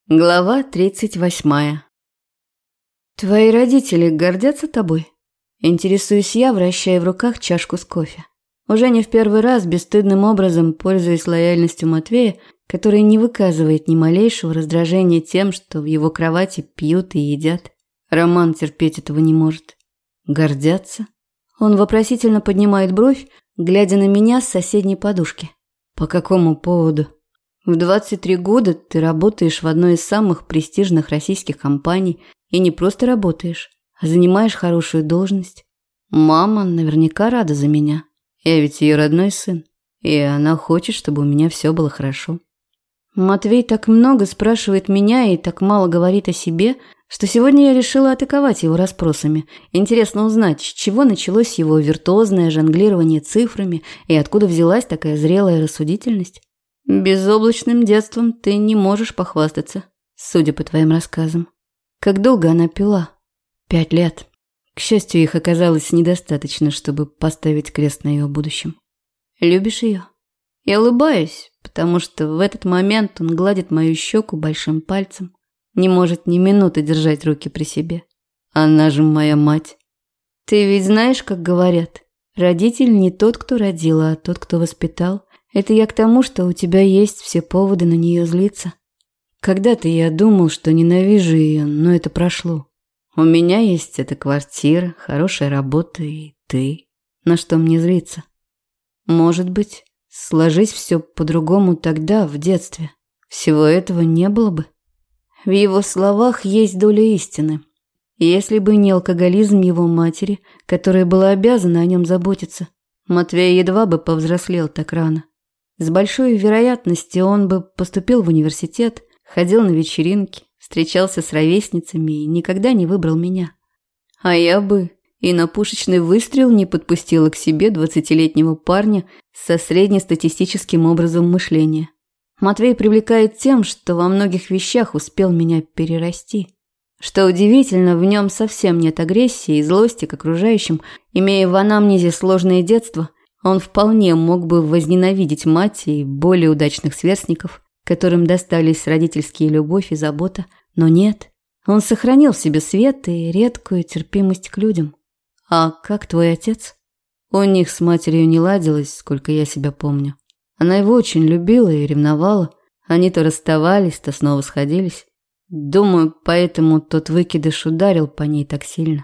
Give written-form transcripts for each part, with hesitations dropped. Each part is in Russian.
Глава 38. Твои родители гордятся тобой? Интересуюсь я, вращая в руках чашку с кофе. Уже не в первый раз бесстыдным образом пользуясь лояльностью Матвея, который не выказывает ни малейшего раздражения тем, что в его кровати пьют и едят. Роман терпеть этого не может. Гордятся? Он вопросительно поднимает бровь, глядя на меня с соседней подушки. По какому поводу? В 23 года ты работаешь в одной из самых престижных российских компаний и не просто работаешь, а занимаешь хорошую должность. Мама наверняка рада за меня. Я ведь ее родной сын, и она хочет, чтобы у меня все было хорошо. Матвей так много спрашивает меня и так мало говорит о себе, что сегодня я решила атаковать его расспросами. Интересно узнать, с чего началось его виртуозное жонглирование цифрами и откуда взялась такая зрелая рассудительность. Безоблачным детством ты не можешь похвастаться, судя по твоим рассказам. Как долго она пила? 5 лет. К счастью, их оказалось недостаточно, чтобы поставить крест на ее будущем. Любишь ее? Я улыбаюсь, потому что в этот момент он гладит мою щеку большим пальцем. Не может ни минуты держать руки при себе. Она же моя мать. Ты ведь знаешь, как говорят, родитель не тот, кто родил, а тот, кто воспитал. Это я к тому, что у тебя есть все поводы на нее злиться. Когда-то я думал, что ненавижу ее, но это прошло. У меня есть эта квартира, хорошая работа и ты. На что мне злиться? Может быть, сложись все по-другому тогда, в детстве. Всего этого не было бы. В его словах есть доля истины. Если бы не алкоголизм его матери, которая была обязана о нем заботиться, Матвей едва бы повзрослел так рано. С большой вероятностью он бы поступил в университет, ходил на вечеринки, встречался с ровесницами и никогда не выбрал меня. А я бы и на пушечный выстрел не подпустила к себе 20-летнего парня со среднестатистическим образом мышления. Матвей привлекает тем, что во многих вещах успел меня перерасти. Что удивительно, в нем совсем нет агрессии и злости к окружающим. Имея в анамнезе сложное детство, он вполне мог бы возненавидеть мать и более удачных сверстников, которым достались родительские любовь и забота, но нет. Он сохранил в себе свет и редкую терпимость к людям. А как твой отец? У них с матерью не ладилось, сколько я себя помню. Она его очень любила и ревновала. Они то расставались, то снова сходились. Думаю, поэтому тот выкидыш ударил по ней так сильно.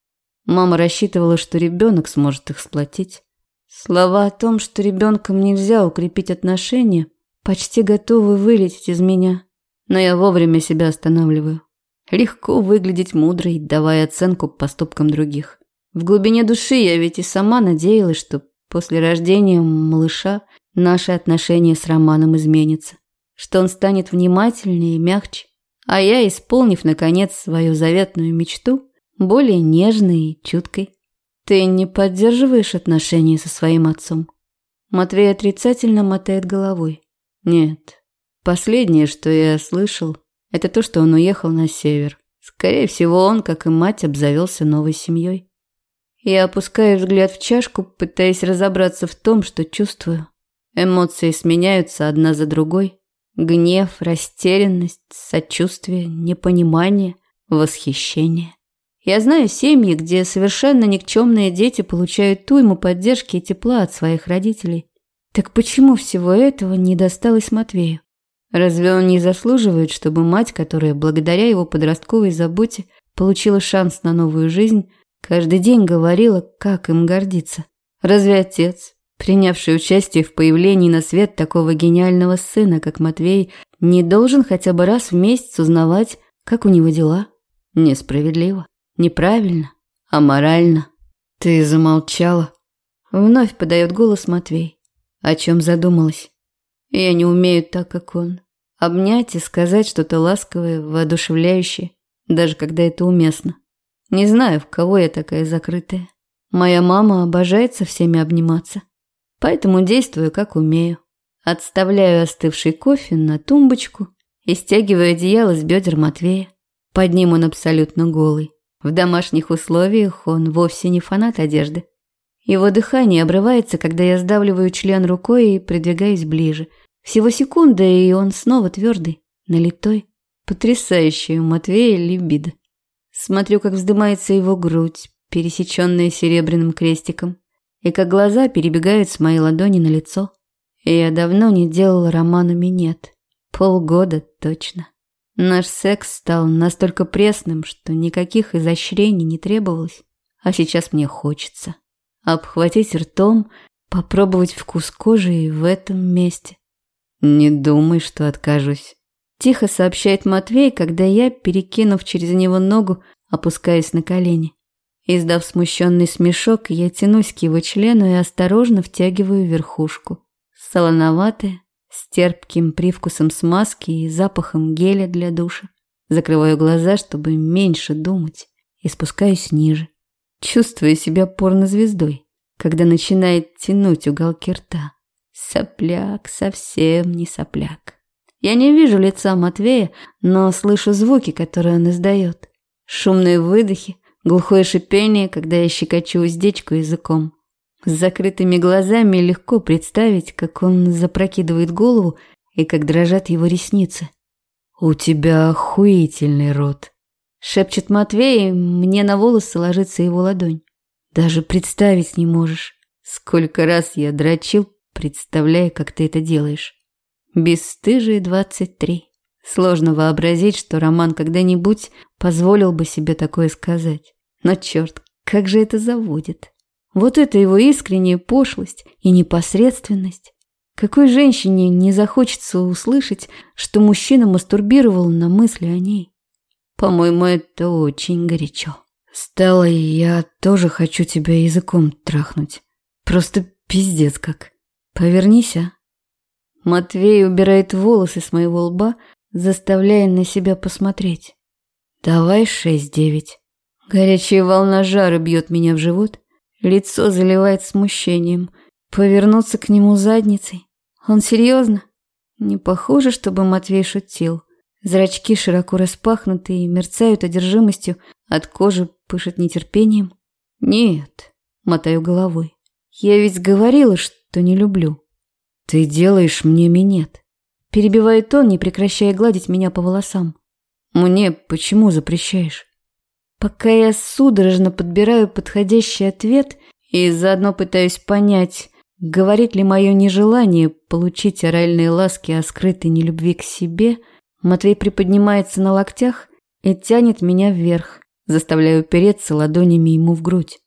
Мама рассчитывала, что ребенок сможет их сплотить. Слова о том, что ребенком нельзя укрепить отношения, почти готовы вылететь из меня. Но я вовремя себя останавливаю. Легко выглядеть мудрой, давая оценку поступкам других. В глубине души я ведь и сама надеялась, что после рождения малыша наши отношения с Романом изменятся. Что он станет внимательнее и мягче. А я, исполнив, наконец, свою заветную мечту, более нежной и чуткой. Ты не поддерживаешь отношения со своим отцом? Матвей отрицательно мотает головой. Нет. Последнее, что я слышал, это то, что он уехал на север. Скорее всего, он, как и мать, обзавелся новой семьей. Я опускаю взгляд в чашку, пытаясь разобраться в том, что чувствую. Эмоции сменяются одна за другой. Гнев, растерянность, сочувствие, непонимание, восхищение. Я знаю семьи, где совершенно никчемные дети получают уйму поддержки и тепла от своих родителей. Так почему всего этого не досталось Матвею? Разве он не заслуживает, чтобы мать, которая благодаря его подростковой заботе получила шанс на новую жизнь, каждый день говорила, как им гордиться? Разве отец, принявший участие в появлении на свет такого гениального сына, как Матвей, не должен хотя бы раз в месяц узнавать, как у него дела? Несправедливо. Неправильно, аморально. Ты замолчала. Вновь подает голос Матвей. О чем задумалась? Я не умею так, как он. Обнять и сказать что-то ласковое, воодушевляющее, даже когда это уместно. Не знаю, в кого я такая закрытая. Моя мама обожает со всеми обниматься. Поэтому действую, как умею. Отставляю остывший кофе на тумбочку и стягиваю одеяло с бедер Матвея. Под ним он абсолютно голый. В домашних условиях он вовсе не фанат одежды. Его дыхание обрывается, когда я сдавливаю член рукой и придвигаюсь ближе. Всего секунда, и он снова твердый, налитой. Потрясающая у Матвея либидо. Смотрю, как вздымается его грудь, пересеченная серебряным крестиком, и как глаза перебегают с моей ладони на лицо. И я давно не делала Роману минет. Полгода точно. Наш секс стал настолько пресным, что никаких изощрений не требовалось. А сейчас мне хочется обхватить ртом, попробовать вкус кожи и в этом месте. «Не думай, что откажусь», – тихо сообщает Матвей, когда я, перекинув через него ногу, опускаюсь на колени. Издав смущенный смешок, я тянусь к его члену и осторожно втягиваю верхушку. Солоноватая, с терпким привкусом смазки и запахом геля для душа. Закрываю глаза, чтобы меньше думать, и спускаюсь ниже. Чувствую себя порнозвездой, когда начинает тянуть уголки рта. Сопляк, совсем не сопляк. Я не вижу лица Матвея, но слышу звуки, которые он издает. Шумные выдохи, глухое шипение, когда я щекочу уздечку языком. С закрытыми глазами легко представить, как он запрокидывает голову и как дрожат его ресницы. «У тебя охуительный рот», — шепчет Матвей, мне на волосы ложится его ладонь. «Даже представить не можешь, сколько раз я дрочил, представляя, как ты это делаешь. Бесстыжие 23. Сложно вообразить, что Роман когда-нибудь позволил бы себе такое сказать. Но черт, как же это заводит. Вот это его искренняя пошлость и непосредственность. Какой женщине не захочется услышать, что мужчина мастурбировал на мысли о ней? По-моему, это очень горячо. Стелла, я тоже хочу тебя языком трахнуть. Просто пиздец как. Повернись, а. Матвей убирает волосы с моего лба, заставляя на себя посмотреть. Давай 6-9. Горячая волна жара бьет меня в живот. Лицо заливает смущением. Повернуться к нему задницей. Он серьезно? Не похоже, чтобы Матвей шутил. Зрачки широко распахнуты и мерцают одержимостью. От кожи пышет нетерпением. Нет, мотаю головой. Я ведь говорила, что не люблю. Ты делаешь мне минет. Перебивает он, не прекращая гладить меня по волосам. Мне почему запрещаешь? Пока я судорожно подбираю подходящий ответ и заодно пытаюсь понять, говорит ли мое нежелание получить оральные ласки о скрытой нелюбви к себе, Матвей приподнимается на локтях и тянет меня вверх, заставляя упереться ладонями ему в грудь.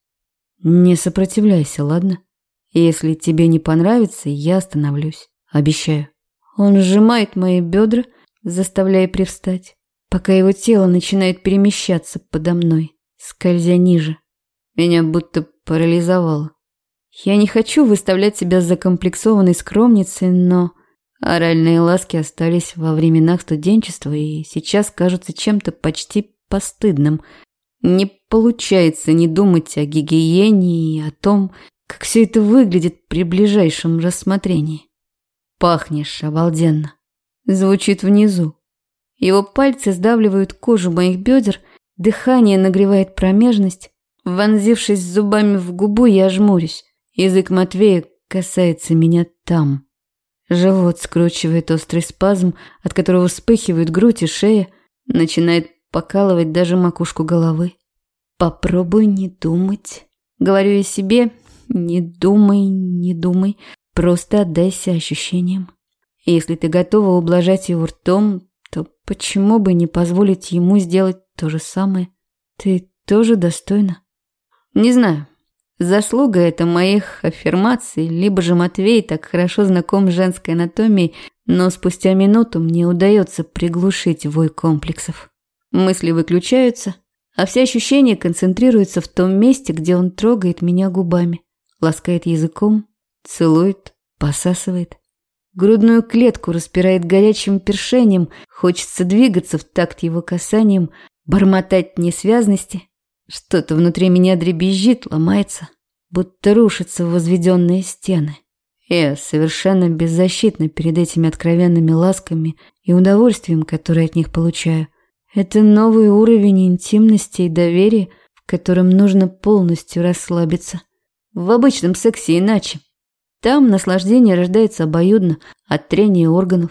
Не сопротивляйся, ладно? Если тебе не понравится, я остановлюсь. Обещаю. Он сжимает мои бедра, заставляя привстать, пока его тело начинает перемещаться подо мной, скользя ниже. Меня будто парализовало. Я не хочу выставлять себя закомплексованной скромницей, но оральные ласки остались во временах студенчества и сейчас кажутся чем-то почти постыдным. Не получается не думать о гигиене и о том, как все это выглядит при ближайшем рассмотрении. «Пахнешь обалденно», звучит внизу. Его пальцы сдавливают кожу моих бедер, дыхание нагревает промежность. Вонзившись зубами в губу, я жмурюсь. Язык Матвея касается меня там. Живот скручивает острый спазм, от которого вспыхивают грудь и шея, начинает покалывать даже макушку головы. «Попробуй не думать», — говорю я себе. «Не думай, не думай, просто отдайся ощущениям. Если ты готова ублажать его ртом, то почему бы не позволить ему сделать то же самое? Ты тоже достойна». Не знаю, заслуга это моих аффирмаций, либо же Матвей так хорошо знаком с женской анатомией, но спустя минуту мне удается приглушить вой комплексов. Мысли выключаются, а все ощущения концентрируются в том месте, где он трогает меня губами. Ласкает языком, целует, посасывает. Грудную клетку распирает горячим першением, хочется двигаться в такт его касанием, бормотать несвязности. Что-то внутри меня дребезжит, ломается, будто рушатся возведенные стены. Я совершенно беззащитна перед этими откровенными ласками и удовольствием, которое от них получаю. Это новый уровень интимности и доверия, в котором нужно полностью расслабиться. В обычном сексе иначе. Там наслаждение рождается обоюдно, от трения органов.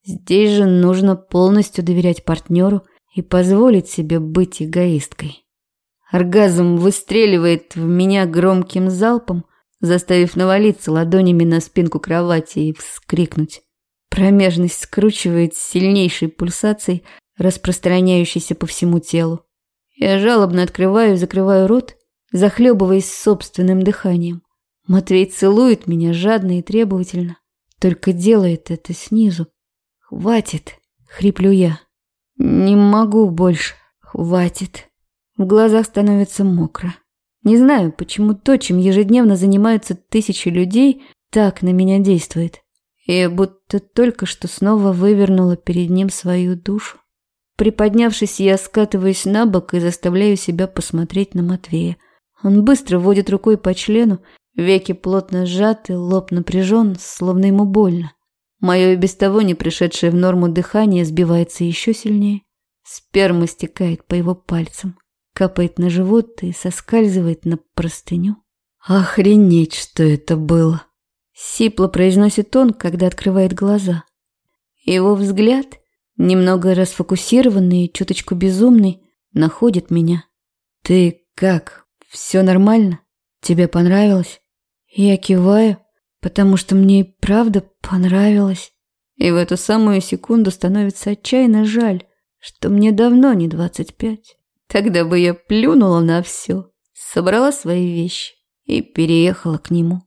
Здесь же нужно полностью доверять партнеру и позволить себе быть эгоисткой. Оргазм выстреливает в меня громким залпом, заставив навалиться ладонями на спинку кровати и вскрикнуть. Промежность скручивает сильнейшей пульсацией, распространяющейся по всему телу. Я жалобно открываю и закрываю рот, захлебываясь собственным дыханием. Матвей целует меня жадно и требовательно, только делает это снизу. «Хватит!» — хриплю я. «Не могу больше. Хватит!» В глазах становится мокро. Не знаю, почему то, чем ежедневно занимаются тысячи людей, так на меня действует. Я будто только что снова вывернула перед ним свою душу. Приподнявшись, я скатываюсь на бок и заставляю себя посмотреть на Матвея. Он быстро водит рукой по члену, веки плотно сжаты, лоб напряжен, словно ему больно. Мое и без того не пришедшее в норму дыхание сбивается еще сильнее. Сперма стекает по его пальцам, капает на живот и соскальзывает на простыню. «Охренеть, что это было!» Сипло произносит он, когда открывает глаза. Его взгляд, немного расфокусированный и чуточку безумный, находит меня. «Ты как? Все нормально? Тебе понравилось?» Я киваю, потому что мне и правда понравилось. И в эту самую секунду становится отчаянно жаль, что мне давно не 25. Тогда бы я плюнула на все, собрала свои вещи и переехала к нему.